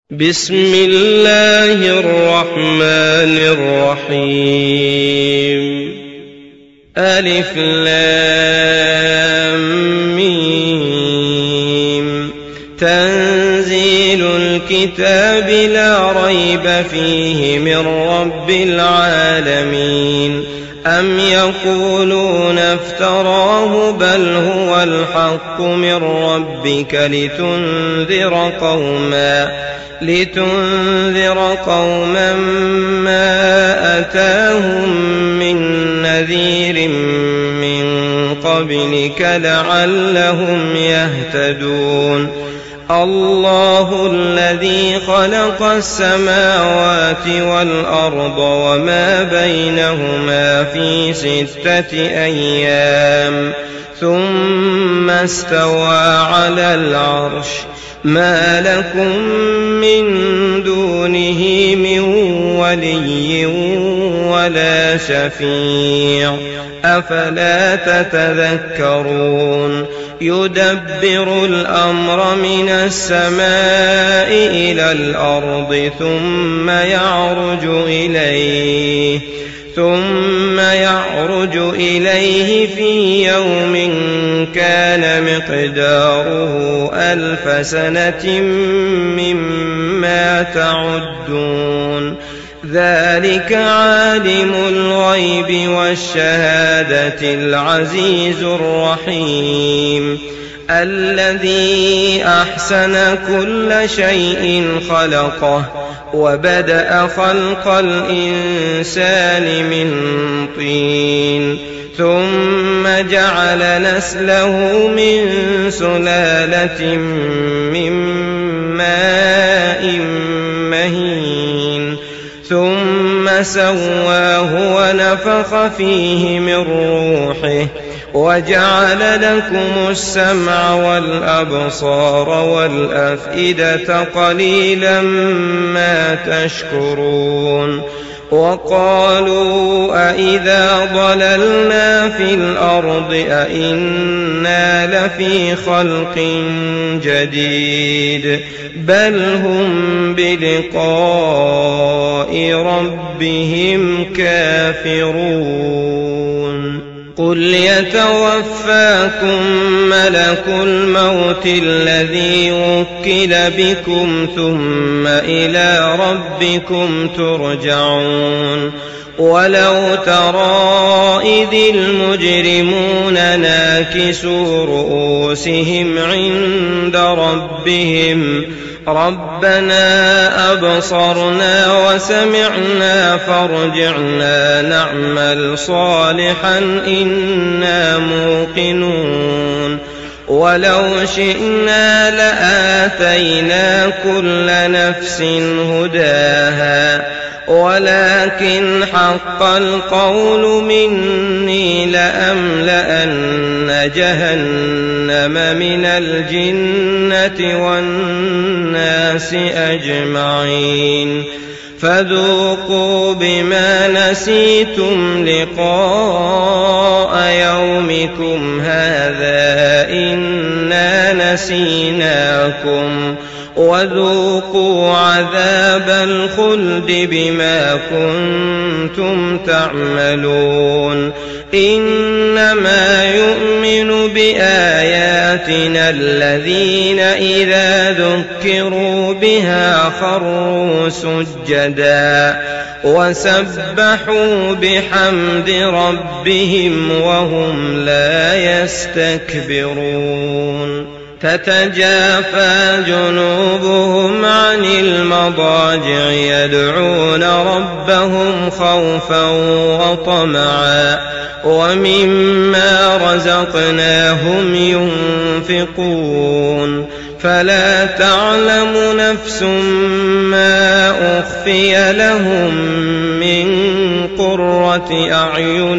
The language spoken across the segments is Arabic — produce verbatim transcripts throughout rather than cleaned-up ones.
بسم الله الرحمن الرحيم. ألف لام ميم. تنزيل الكتاب لا ريب فيه من رب العالمين. أم يقولون افتراه بل هو الحق من ربك لتنذر قوما لتنذر قوما ما أتاهم من نذير من قبلك لعلهم يهتدون. الله الذي خلق السماوات والأرض وما بينهما في ستة أيام ثم استوى على العرش. ما لكم من دونه من ولي ولا شفيع أفلا تتذكرون. يدبر الأمر من السماء إلى الأرض ثم يعرج إليه ثم يعرج إليه في يوم كان مقداره ألف سنة مما تعدون. ذلك عالم الغيب والشهادة العزيز الرحيم. الذي أحسن كل شيء خلقه وبدأ خلق الإنسان من طين ثم جعل نسله من سلالة من ماء مهين ثم سواه ونفخ فيه من روحه وجعل لكم السمع والأبصار والأفئدة قليلا ما تشكرون. وقالوا أإذا ضللنا في الأرض أإنا لفي خلق جديد بل هم بلقاء ربهم كافرون. قل يتوفاكم ملك الموت الذي وكل بكم ثم إلى ربكم ترجعون. ولو ترى إذ المجرمون ناكسوا رؤوسهم عند ربهم ربنا أبصرنا وسمعنا فارجعنا نعمل صالحا إنا موقنون. ولو شئنا لآتينا كل نفس هداها ولكن حق القول مني لأملأن جهنم من الجنة والناس أجمعين. فذوقوا بما نسيتم لقاء يومكم هذا إنا نسيناكم وذوقوا عذاب الخلد بما كنتم تعملون. إنما يؤمن بآياتنا الذين إذا ذكروا بها خروا سجدا وسبحوا بحمد ربهم وهم لا يستكبرون. تتجافى جنوبهم عن المضاجع يدعون ربهم خوفا وطمعا ومما رزقناهم ينفقون. فلا تعلم نفس ما أخفي لهم من قرة أعين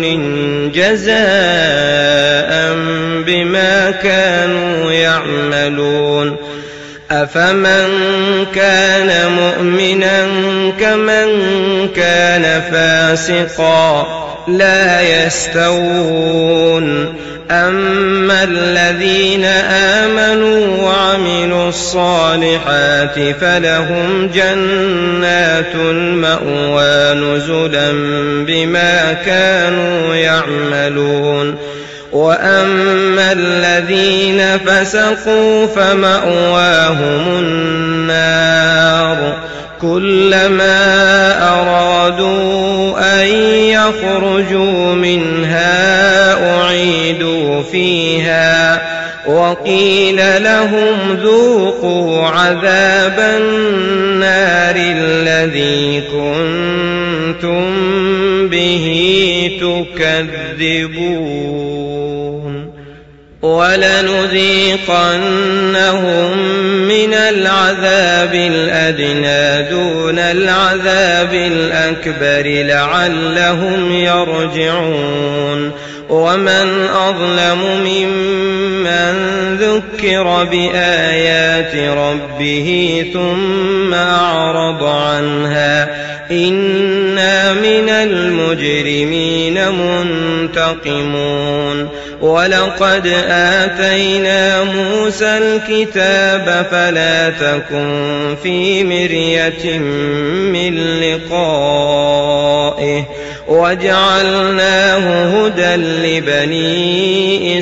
جزاء بما كانوا يعملون. أفمن كان مؤمنا كمن كان فاسقا لا يستوون. أما الذين آمنوا وعملوا وعملوا الصالحات فلهم جنات المأوى نزلا بما كانوا يعملون وأما الذين فسقوا فمأواهم النار كلما أرادوا أن يخرجوا منها أعيدوا فيها وقيل لهم ذوقوا عذاب النار الذي كنتم به تكذبون ولنذيقنهم من العذاب الأدنى دون العذاب الأكبر لعلهم يرجعون ومن أظلم ممن ذكر بآيات ربه ثم أعرض عنها إنا من المجرمين منتقمون ولقد آتينا موسى الكتاب فلا تكن في مرية من لقائه وجعلناه هدى لبني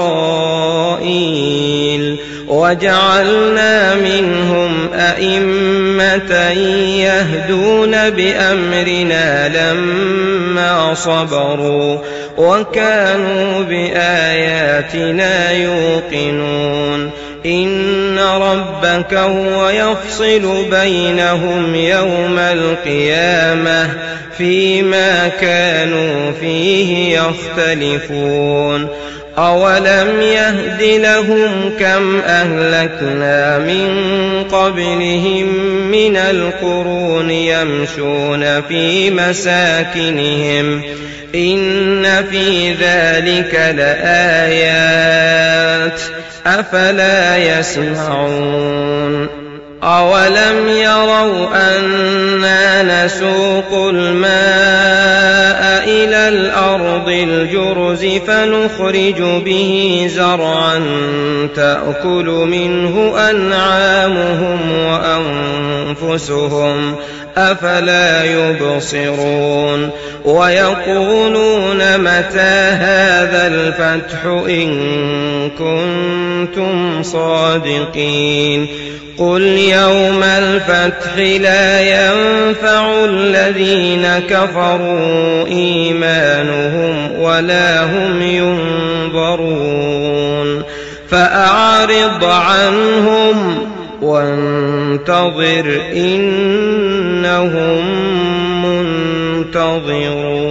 إسرائيل وجعلنا منهم أئمة يهدون بأمرنا لما صبروا وكانوا بآياتنا يوقنون إن ربك هو يفصل بينهم يوم القيامة فيما كانوا فيه يختلفون أولم يهد لهم كم أهلكنا من قبلهم من القرون يمشون في مساكنهم إن في ذلك لآيات أفلا يسمعون أولم يروا أنا نسوق الماء إلى الأرض الجرز فنخرج به زرعا تأكل منه أنعامهم وأنفسهم أفلا يبصرون ويقولون متى هذا الفتح إن كنتم صادقين قل يوم الفتح لا ينفع الذين كفروا إيمانهم ولا هم ينظرون فأعرض عنهم وانتظر إنهم منتظرون.